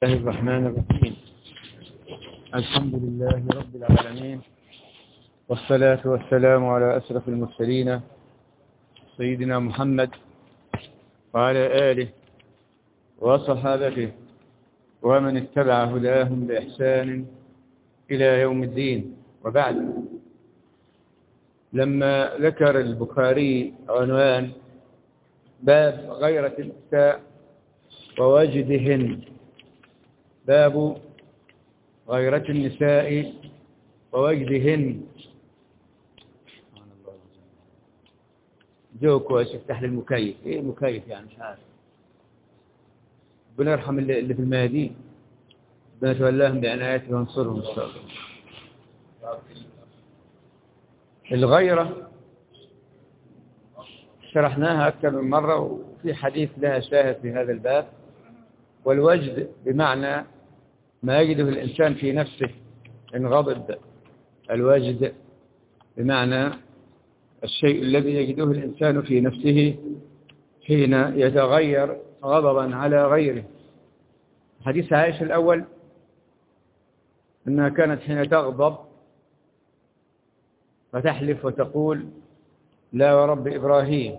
الله الرحمن الرحيم. الحمد لله رب العالمين، والصلاة والسلام على أشرف المرسلين سيدنا محمد وعلى آله وصحابته ومن اتبع هداهم بإحسان إلى يوم الدين. وبعد، لما ذكر البخاري عنوان باب غيرة النساء ووجدهن، باب غيرة النساء ووجدهن. جوكو افتح لي المكيف. ايه المكيف يعني؟ مش عارف. ربنا يرحم اللي في الميادين، ربنا يتولاهم بعنايته وانصرهم ان شاء الله. الغيرة شرحناها أكثر من مرة، وفي حديث لها شاهد في هذا الباب. والوجد بمعنى ما يجده الإنسان في نفسه إن غضب. الوجد بمعنى الشيء الذي يجده الإنسان في نفسه حين يتغير غضبا على غيره. حديث عائشة الأول أنها كانت حين تغضب فتحلف وتقول لا ورب إبراهيم،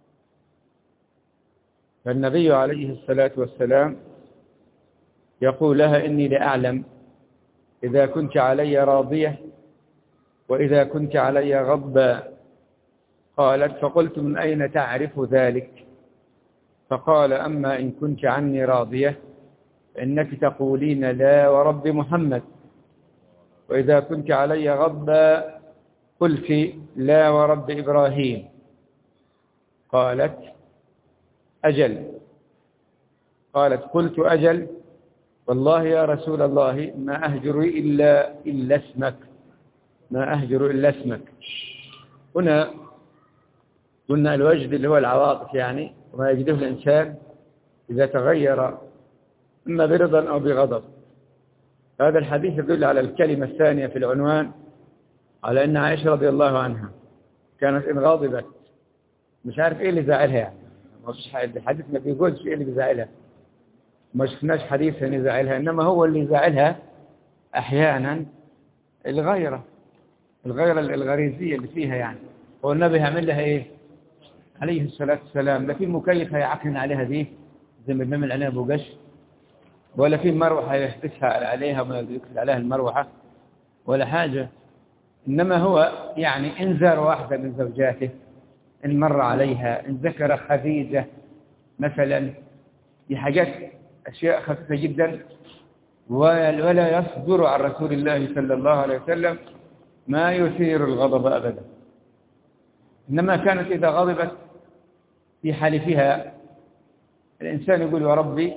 فالنبي عليه الصلاة والسلام يقول لها إني لأعلم إذا كنت علي راضية وإذا كنت علي غضبا. قالت فقلت من أين تعرف ذلك؟ فقال أما إن كنت عني راضية فإنك تقولين لا ورب محمد، وإذا كنت علي غضبا قلت لا ورب إبراهيم. قالت أجل. قالت قلت أجل، والله يا رسول الله ما أهجر إلا اسمك، ما أهجر إلا اسمك. هنا قلنا الوجد اللي هو العواطف، يعني وما يجده الإنسان إذا تغير إما برضا أو بغضب. هذا الحديث يدل على الكلمة الثانية في العنوان، على أن عائشة رضي الله عنها كانت إن غاضبت مش عارف إيه اللي زعلها، يعني الحديث ما بيقولش إيه اللي بيزعلها، ما شفناش حديث أن يزعلها، إنما هو اللي يزعلها أحيانا الغيرة الغريزية اللي فيها. يعني هو النبي هيعمل لها إيه عليه الصلاة والسلام؟ لا في مكيف هيعكن عليها دي زي ما بنعمل عليها بوجش، ولا في مروحة يحتسها عليها وما يكسر عليها المروحة ولا حاجة. إنما هو يعني إن زار واحدة من زوجاته، إن مر عليها، إن ذكر خديجة مثلا، دي حاجات أشياء خفيفة جدا، ولا يصدر عن رسول الله صلى الله عليه وسلم ما يثير الغضب أبدا. إنما كانت إذا غضبت في حلفها الإنسان يقول يا ربي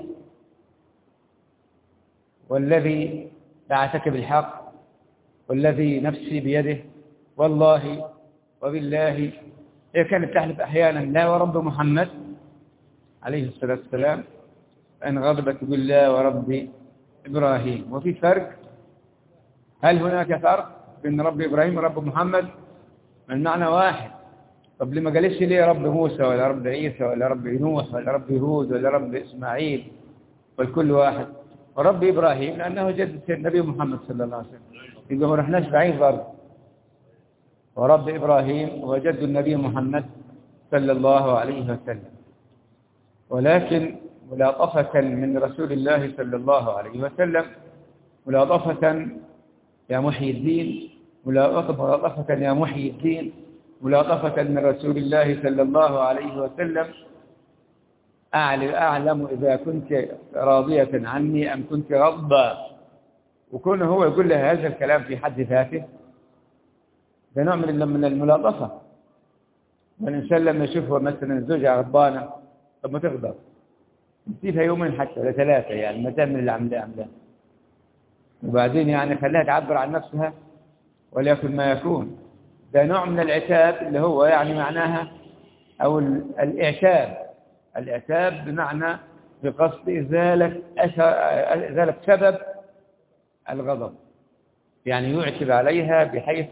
والذي بعثك بالحق والذي نفسي بيده والله وبالله. هي كانت تحلف أحيانا لا ورب محمد عليه الصلاة والسلام، أن غضبت تقول لا ورب إبراهيم. وفي فرق، هل هناك فرق بين رب إبراهيم ورب محمد؟ المعنى واحد. طب لما قالش ليه رب موسى ولا رب عيسى ولا رب نوح ولا رب هود ولا رب إسماعيل؟ والكل واحد. ورب إبراهيم لأنه جد النبي محمد صلى الله عليه وسلم، يبقى ما رحناش بعيد برضه. ورب إبراهيم هو جد النبي محمد صلى الله عليه وسلم. ولكن ملاطفة من رسول الله صلى الله عليه وسلم، ملاطفة يا محيي الدين، ملاطفة يا محيي الدين، ملاطفة من رسول الله صلى الله عليه وسلم. أعلم إذا كنت راضية عني أم كنت غضبا. وكونه هو يقول لها هذا الكلام في حد ذاته ده نوع من الملاطفة. والإنسان لما يشوفه مثلا زوجها غضبانة، طب ما تغضب، نسيبها يومين حتى ولا ثلاثة، يعني ما تعمل اللي عملاه، وبعدين يعني خليها تعبر عن نفسها وليكن ما يكون. ده نوع من العتاب اللي هو يعني معناها، أو العتاب بمعنى بقصد إزالة سبب الغضب، يعني يعتب عليها بحيث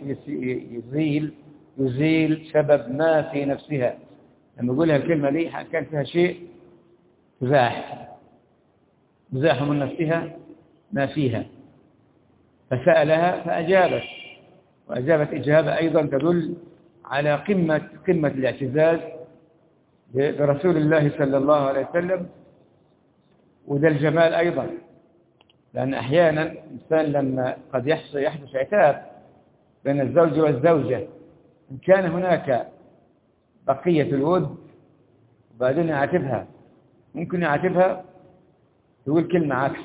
يزيل سبب ما في نفسها. لما يقولها الكلمة دي كان فيها شيء تزاح، مزاح من نفسها ما فيها، فسألها فأجابت، وأجابت إجابة أيضا تدل على قمة الاعتزاز برسول الله صلى الله عليه وسلم. وده الجمال أيضا، لأن أحيانا الإنسان لما قد يحدث عتاب بين الزوج والزوجة، إن كان هناك بقية الود وبعدين يعاتبها، ممكن يعاتبها تقول كلمة عكس.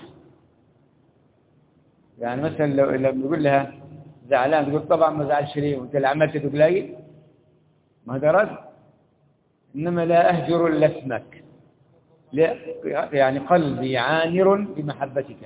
يعني مثلا لما يقول لها زعلان تقول طبعا ما زعلش ليه وانت اللي عملت قليل، ما هذا رد. إنما لا أهجر إلا اسمك، يعني قلبي عامر بمحبتك،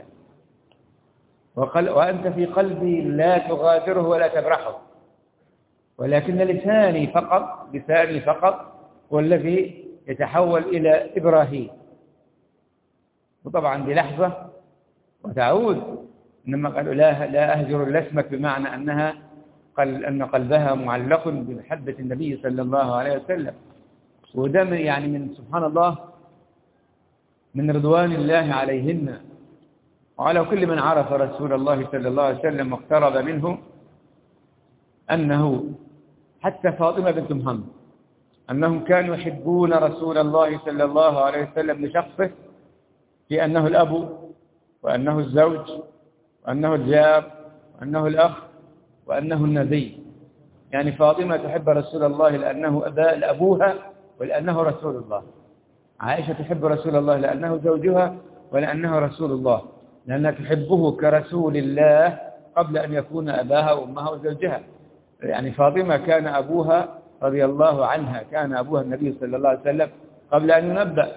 وأنت في قلبي لا تغادره ولا تبرحه، ولكن لساني فقط هو الذي يتحول إلى إبراهيم. وطبعا دي لحظة وتعود، إنما قالوا لا أهجر إلا اسمك، بمعنى أن قلبها معلق بمحبة النبي صلى الله عليه وسلم. وده يعني من سبحان الله من رضوان الله عليهن وعلى كل من عرف رسول الله صلى الله عليه وسلم واقترب منه، أنه حتى فاطمة بنت محمد أنهم كانوا يحبون رسول الله صلى الله عليه وسلم لشخصه، في أنه الأب وأنه الزوج وأنه الجار وأنه الأخ وأنه النبي. يعني فاطمة تحب رسول الله لأنه أبوها ولأنه رسول الله. عائشة تحب رسول الله لأنه زوجها ولأنه رسول الله، لأنها تحبه كرسول الله قبل أن يكون أباها وأمها وزوجها. يعني فاطمة كان أبوها رضي الله عنها، كان أبوها النبي صلى الله عليه وسلم قبل أن ينبأ،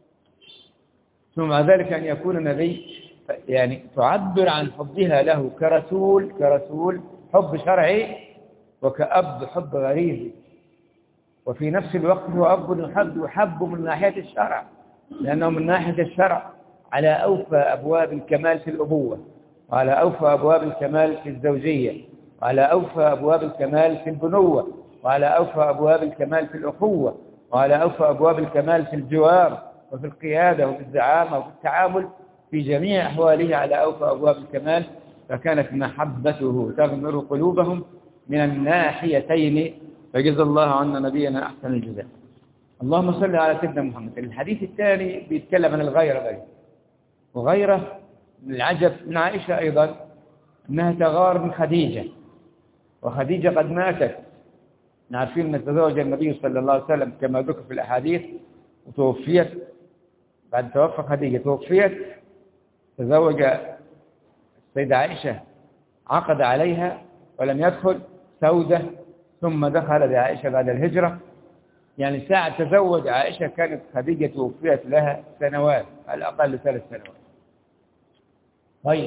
ثم ذلك أن يكون نبي، يعني تعبر عن حبها له كرسول حب شرعي، وكأب حب غريزي، وفي نفس الوقت هو أب يحب من ناحية الشرع، لأنه من ناحية الشرع على أوفى أبواب الكمال في الأبوة، وعلى أوفى أبواب الكمال في الزوجية، وعلى أوفى أبواب الكمال في البنوة، وعلى أوفى أبواب الكمال في الأخوة، وعلى أوفى أبواب الكمال في الجوار وفي القيادة وفي الزعامة وفي التعامل، في جميع أحواله على أوفى أبواب الكمال. فكانت محبته تغمر قلوبهم من الناحيتين، فجزا الله عنا نبينا أحسن الجزاء. اللهم صل على سيدنا محمد. الحديث الثاني بيتكلم عن الغيرة، وغيرة من العجب من عائشة أيضا أنها تغار من خديجة، وخديجة قد ماتت. نعرفين أن تزوج النبي صلى الله عليه وسلم كما ذكر في الأحاديث، وتوفيت بعد توفى خديجة، توفيت، تزوج السيدة عائشة، عقد عليها ولم يدخل، سودة، ثم دخل بعائشة بعد الهجرة. يعني ساعة تزوج عائشة كانت خديجة توفيت لها سنوات، على الأقل 3 سنوات. طيب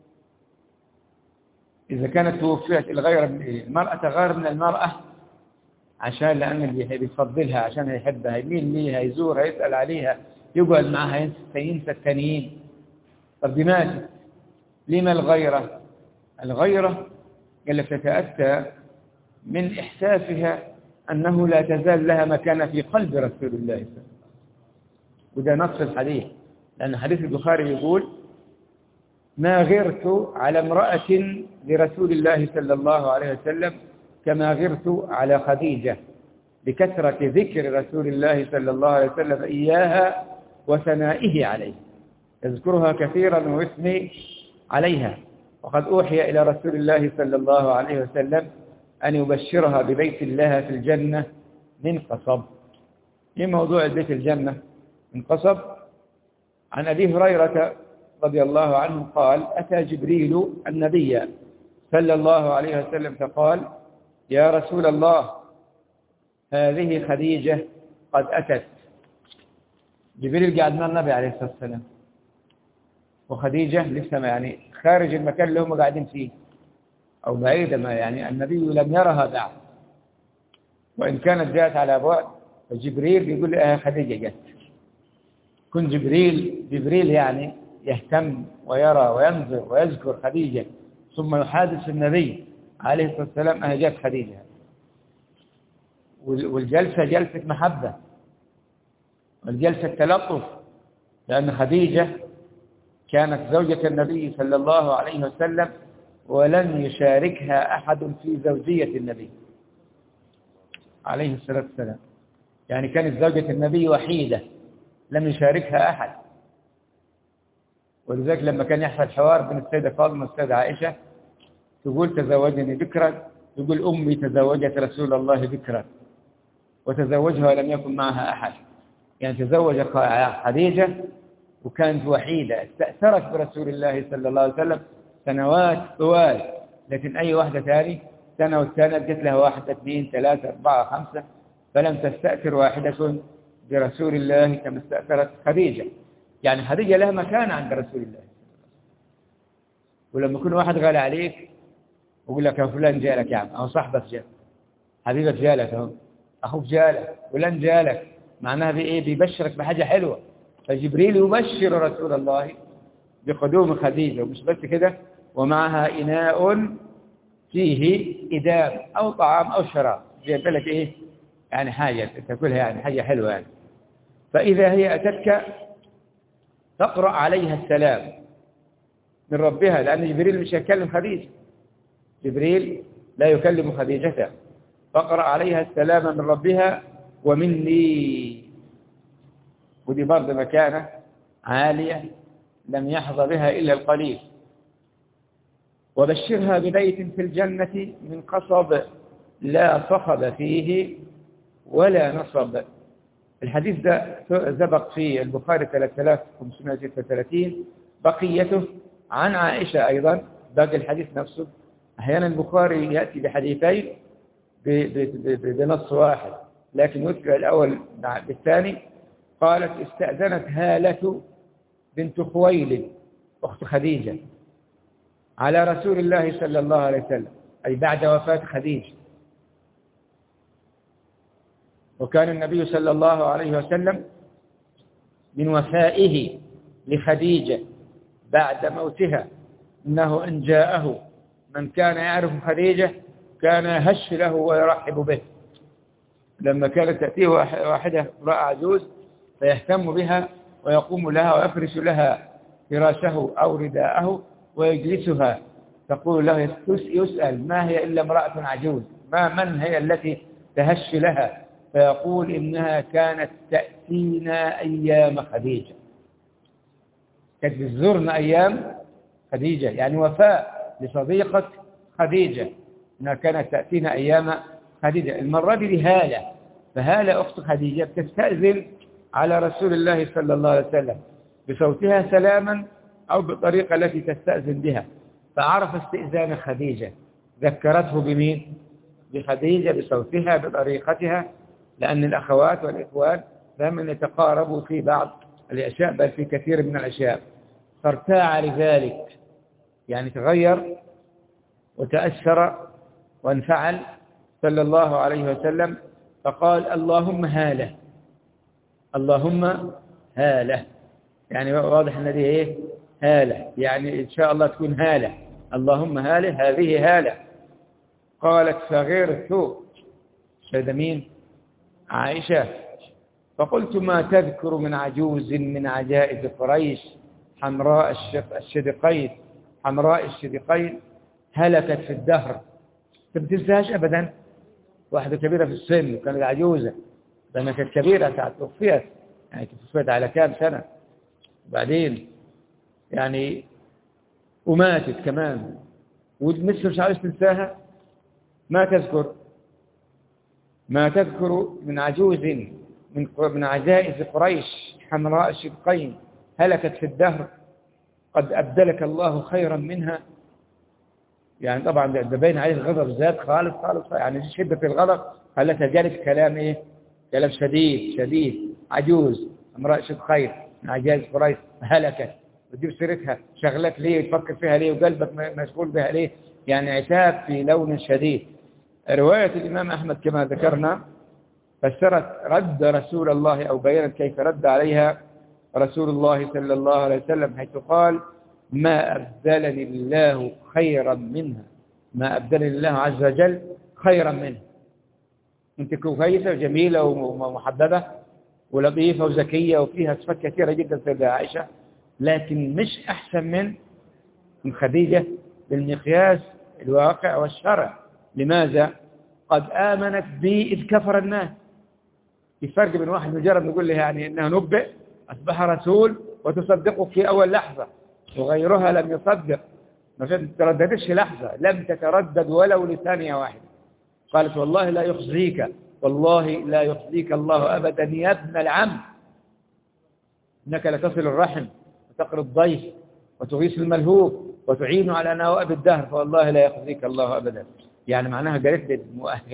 إذا كانت توفيت، الغيرة من إيه؟ المرأة تغار من المرأة عشان لأن اللي بيفضلها، عشان يحبها، يميل ليها، يزورها، يسأل عليها، يقعد معها، ينسى التانيين. طب دي ماتت، لما الغيرة؟ الغيرة قال لك تتأتى من إحساسها أنه لا تزال لها مكانة في قلب رسول الله صلى الله عليه وسلم. وده نص الحديث، لأن حديث البخاري يقول: ما غرت على امرأة لرسول الله صلى الله عليه وسلم كما غرت على خديجة، بكثرة ذكر رسول الله صلى الله عليه وسلم إياها وثنائه عليه، يذكرها كثيرا ويثني عليها. وقد أوحي إلى رسول الله صلى الله عليه وسلم أن يبشرها ببيت الله في الجنة من قصب. في موضوع بيت الجنة من قصب، عن أبي هريرة رضي الله عنه قال: أتى جبريل النبي صلى الله عليه وسلم فقال: يا رسول الله، هذه خديجة قد أتت. جبريل قاعد مع النبي عليه الصلاة والسلام، وخديجة لسه يعني خارج المكان اللي هم قاعدين فيه أو بعيدة، ما يعني النبي لم يرها بعد، وإن كانت جاءت على بعد. فجبريل بيقول لها خديجة جت. كن جبريل يعني يهتم ويرى وينظر ويذكر خديجة، ثم يحادث النبي عليه الصلاة والسلام أنها جت خديجة. والجلسة جلسة محبة، والجلسة تلطف، لأن خديجة كانت زوجة النبي صلى الله عليه وسلم ولن يشاركها أحد في زوجية النبي عليه الصلاة والسلام. يعني كانت زوجة النبي وحيدة لم يشاركها أحد. ولذلك لما كان يحصل حوار بين السيدة فاطمة والسيدة عائشة تقول تزوجني بكرا، تقول أمي تزوجت رسول الله بكرا وتزوجها ولم يكن معها أحد. يعني تزوج خديجة وكانت وحيدة، استأثرت برسول الله صلى الله عليه وسلم سنوات طوال، لكن أي واحدة ثاني سنة والثانية جت لها 1 2 3 4 5، فلم تستأثر واحدة برسول الله كما استأثرت خديجة. يعني خديجة لها مكان عند رسول الله. ولما يكون واحد غالي عليك ويقول لك يا فلان جالك، يعني أو صاحبك جالك، حبيبك جالك، أهو أخوك جالك، فلان جالك، معناها بإيه؟ بيبشرك بحاجة حلوة. فجبريل يبشر رسول الله بقدوم خديجة. ومش بس كده، ومعها إناء فيه إدام أو طعام أو شراب، جايب لك إيه؟ يعني حاجة تاكلها، يعني حاجة حلوة يعني. فإذا هي أتتك تقرأ عليها السلام من ربها، لأن جبريل مش يكلم خديجة، جبريل لا يكلم خديجة، فاقرأ عليها السلام من ربها ومني. ودي برضه مكانة عالية لم يحظى بها إلا القليل. وبشرها ببيت في الجنة من قصب لا صخب فيه ولا نصب. الحديث ده سبق في البخاري 3536، بقيته عن عائشة أيضا. باقي الحديث نفسه أحيانا البخاري يأتي بحديثين بنص واحد، لكن يذكر الأول بالثاني. قالت استأذنت هالة بنت خويلد أخت خديجة على رسول الله صلى الله عليه وسلم، أي بعد وفاة خديجة. وكان النبي صلى الله عليه وسلم من وفائه لخديجة بعد موتها إنه إن جاءه من كان يعرف خديجة كان يهش له ويرحب به. لما كانت تأتيه واحدة امرأة عجوز فيهتم بها ويقوم لها ويفرش لها فراشه أو رداءه ويجلسها، تقول له يسأل ما هي إلا امرأة عجوز، من هي التي تهش لها؟ فيقول إنها كانت تأتينا أيام خديجة، كانت تزورنا أيام خديجة، يعني وفاء لصديقة خديجة، إنها كانت تأتينا أيام خديجة. المرة دي لهالة، فهالة أخت خديجة بتستأذن على رسول الله صلى الله عليه وسلم بصوتها سلاما أو بالطريقة التي تستأذن بها. فعرف استئذان خديجة، ذكرته بمين؟ بخديجة بصوتها بطريقتها، لأن الأخوات والإخوان دائما يتقاربوا في بعض الأشياء، بل في كثير من الأشياء. فارتاع لذلك، يعني تغير وتأثر وانفعل صلى الله عليه وسلم، فقال اللهم هالة، اللهم هالة، يعني واضح أن دي إيه؟ هالة، يعني إن شاء الله تكون هالة، اللهم هالة، هذه هالة. قالت فغرت، شهد مين؟ عائشة. فقلت ما تذكر من عجوز من عجائز قريش حمراء الشدقين، حمراء الشدقين هلكت في الدهر. ما بتنساهاش أبدا، واحدة كبيرة في السن وكانت عجوزة، لأنها كانت كبيرة ساعة توفيت، يعني توفيت على كام سنة بعدين يعني، وماتت كمان، ومثل مش عايز تنساها. ما تذكر من عجوز من عجائز قريش حمراء الشدقين هلكت في الدهر قد أبدلك الله خيرا منها. يعني طبعا ده باين عليه الغضب زاد خالص خالص، يعني شدة الغضب خلتها جالس كلام إيه؟ كلام شديد. عجوز امرأة شدقين من عجائز قريش هلكت، وتجيب سيرتها شغلك ليه وتفكر فيها ليه وقلبك مشغول بها ليه؟ يعني عتاب في لون شديد. رواية الإمام أحمد كما ذكرنا فسرت رد رسول الله، أو بيّنت كيف رد عليها رسول الله صلى الله عليه وسلم، حيث قال ما أبدلني الله خيرا منها، ما أبدلني الله عز وجل خيرا منها. أنت كويسة وجميلة ومحببة ولطيفة وذكية وفيها صفات كثيرة جدا سيدة عائشة، لكن مش أحسن من خديجة بالمقياس الواقع والشرع. لماذا؟ قد آمنت بي إذ كفر الناس. في فرق بين واحد مجرد نقول له يعني إنها نبئ أصبح رسول وتصدقه في أول لحظة، وغيرها لم يصدق، ما تترددش لحظة، لم تتردد ولو لثانية واحدة. قالت والله لا يخزيك، والله لا يخزيك الله أبدا يا ابن العم، إنك لتصل الرحم وتقري الضيف وتغيث الملهوف وتعين على نوائب الدهر، فوالله لا يخزيك الله أبدا. يعني معناها قالت لي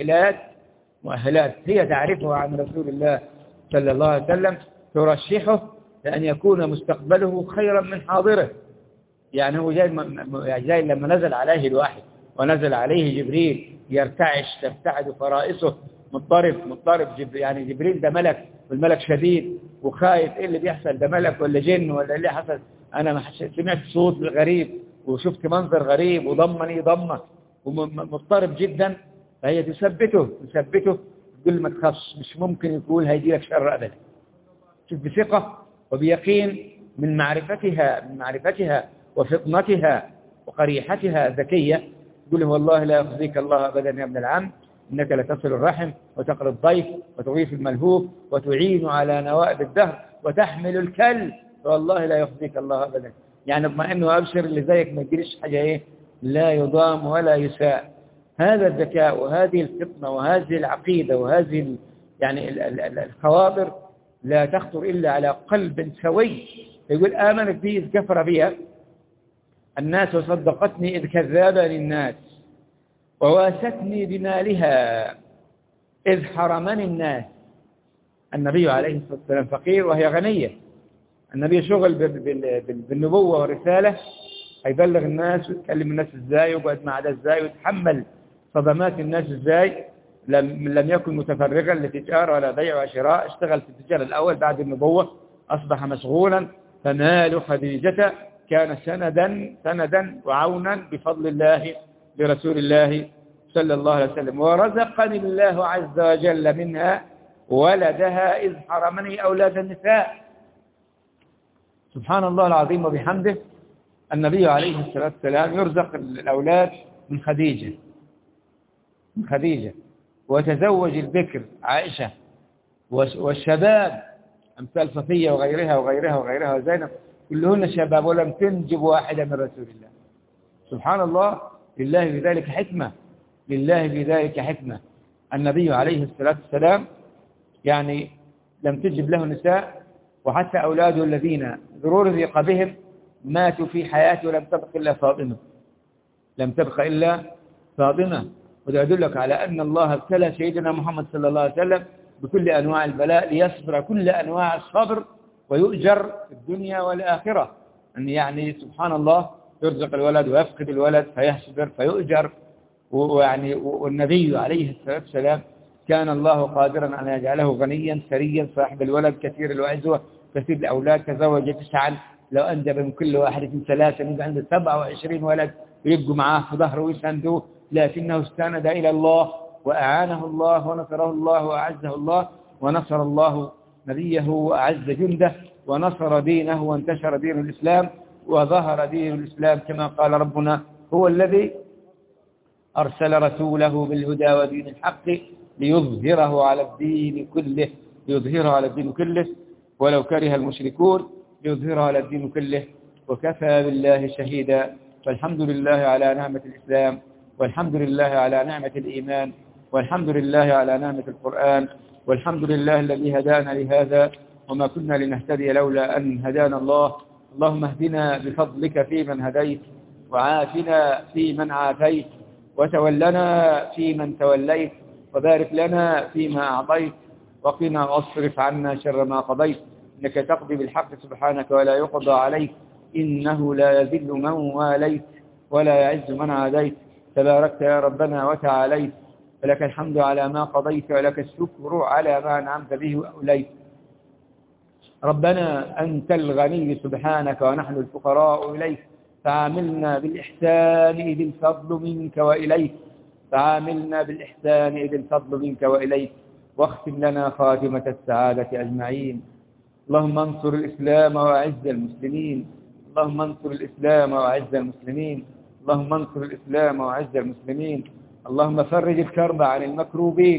مؤهلات هي تعرفها عن رسول الله صلى الله عليه وسلم، ترشحه لأن يكون مستقبله خيرا من حاضره. يعني هو جاي لما نزل عليه الوحي ونزل عليه جبريل يرتعش ترتعد فرائسه مضطرب يعني جبريل ده ملك، والملك شديد وخايف ايه اللي بيحصل، ده ملك ولا جن ولا اللي حصل. انا سمعت صوت غريب وشفت منظر غريب وضمني ضمه ومضطرب جدا. فهي تثبته تقول ما تخافش، مش ممكن يقول هيجي لك شر ابدا. شوف بثقه وبيقين من معرفتها وفطنتها وقريحتها ذكية، تقول له والله لا يخزيك الله أبدا يا ابن العم، إنك لتصل الرحم وتقري الضيف وتغيث الملهوف وتعين على نوائب الدهر وتحمل الكل، فوالله لا يخزيك الله أبدا. يعني اطمئن وأبشر اللي زيك ما تجريش حاجة لا يضام ولا يساء. هذا الذكاء وهذه الفطنة وهذه العقيدة وهذه يعني الخواطر لا تخطر إلا على قلب سوي. يقول آمنت بي إذ كفر بها الناس وصدقتني إذ كذابني الناس وواستني بمالها إذ حرمني الناس. النبي عليه الصلاة والسلام فقير وهي غنية، النبي شغل بالنبوة والرسالة، هيبلغ الناس ويتكلم الناس ازاي ويقعد مع ده ازاي ويتحمل صدمات الناس ازاي. لم يكن متفرغا لتجارة ولا بيع وشراء، اشتغل في التجارة الأول بعد النبوة، أصبح مشغولا. فمال خديجة كان سندا وعونا بفضل الله لرسول الله صلى الله عليه وسلم. ورزقني الله عز وجل منها ولدها إذ حرمني أولاد النساء. سبحان الله العظيم وبحمده. النبي عليه الصلاة والسلام يرزق الأولاد من خديجة، وتزوج البكر عائشة، والشباب أمثال صفية وغيرها وزينب كلهن شباب ولم تنجب واحدة من رسول الله. سبحان الله، لله بذلك حكمة. النبي عليه الصلاة والسلام يعني لم تجب له نساء، وحتى أولاده الذين رزق بهم ماتوا في حياته لم تبق إلا فاطمة. وده يدلك على أن الله ابتلى سيدنا محمد صلى الله عليه وسلم بكل أنواع البلاء ليصبر كل أنواع الصبر ويؤجر في الدنيا والآخرة. يعني سبحان الله، يرزق الولد ويفقد الولد فيصبر فيؤجر. والنبي عليه الصلاة والسلام كان الله قادرا أن يجعله غنيا ثريا صاحب الولد كثير العزوة كثير الأولاد، تزوج 9، لو أنجب من كل واحد 3 يبقى عنده 27 ولد ويبقوا معاه في ظهره ويساندوه، لكنه استند إلى الله وأعانه الله ونصره الله وأعزه الله، ونصر الله نبيه وأعز جنده، ونصر دينه وانتشر دين الإسلام وظهر دين الإسلام كما قال ربنا: هو الذي أرسل رسوله بالهدى ودين الحق ليظهره على الدين كله ولو كره المشركون، ليظهره على الدين كله وكفى بالله شهيدا. فالحمد لله على نعمة الإسلام، والحمد لله على نعمة الإيمان، والحمد لله على نعمة القرآن، والحمد لله الذي هدانا لهذا وما كنا لنهتدي لولا أن هدانا الله. اللهم اهدنا بفضلك فيمن هديت، وعافنا فيمن عافيت، وتولنا فيمن توليت، وبارك لنا فيما أعطيت، وقنا واصرف عنا شر ما قضيت، إنك تقضي بالحق سبحانك ولا يقضى عليك، إنه لا يذل من واليت ولا يعز من عاديت، تباركت يا ربنا وتعاليت، فلك الحمد على ما قضيت ولك الشكر على ما أنعمت به وأوليت. ربنا أنت الغني سبحانك ونحن الفقراء إليك، فعاملنا بالإحسان إذ الفضل منك وإليك، واختم لنا خاتمة السعادة أجمعين. اللهم انصر الإسلام وأعز المسلمين. اللهم انصر الإسلام وأعز المسلمين. اللهم انصر الإسلام وأعز المسلمين. اللهم فرج الكرب عن المكروبين.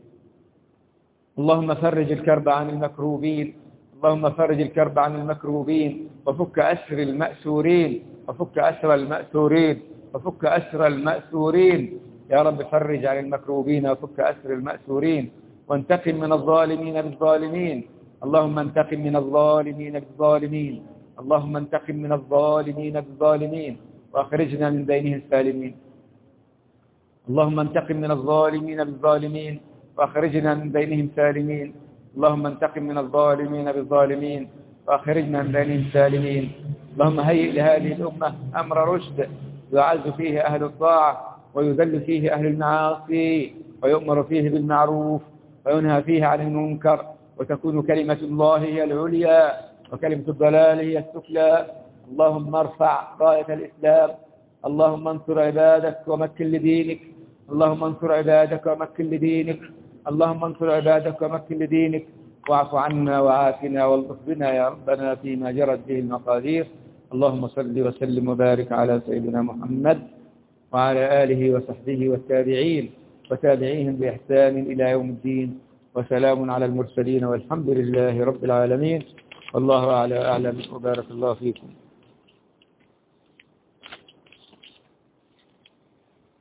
اللهم فرج الكرب عن المكروبين. اللهم فرج الكرب عن المكروبين، وفك أسر المأسورين، وفك أسر المأسورين، وفك أسر المأسورين. يا رب فرج عن المكروبين وفك أسر المأسورين، وانتقم من الظالمين بالظالمين. اللهم انتقم من الظالمين بالظالمين. اللهم انتقم من الظالمين بالظالمين، وأخرجنا من بينهم سالمين. اللهم انتقم من الظالمين بالظالمين، وأخرجنا من بينهم سالمين. اللهم انتقم من الظالمين بالظالمين، وأخرجنا من بينهم سالمين. اللهم هيئ لهذه الأمة أمر رشد، يعز فيه أهل الطاعة، ويذل فيه أهل المعاصي، ويؤمر فيه بالمعروف، وينهى فيه عن المنكر، وتكون كلمة الله هي العليا، وكلمة الضلال هي السفلى. اللهم ارفع راية الإسلام. اللهم انصر عبادك ومكن لدينك. اللهم انصر عبادك ومكن لدينك. اللهم انصر عبادك ومكن لدينك، واعف عنا وعافنا والطف بنا يا ربنا فيما جرت به المقادير. اللهم صل وسلم وبارك على سيدنا محمد وعلى آله وصحبه والتابعين وتابعيهم بإحسان إلى يوم الدين، وسلام على المرسلين، والحمد لله رب العالمين. والله أعلم، وبارك الله فيكم.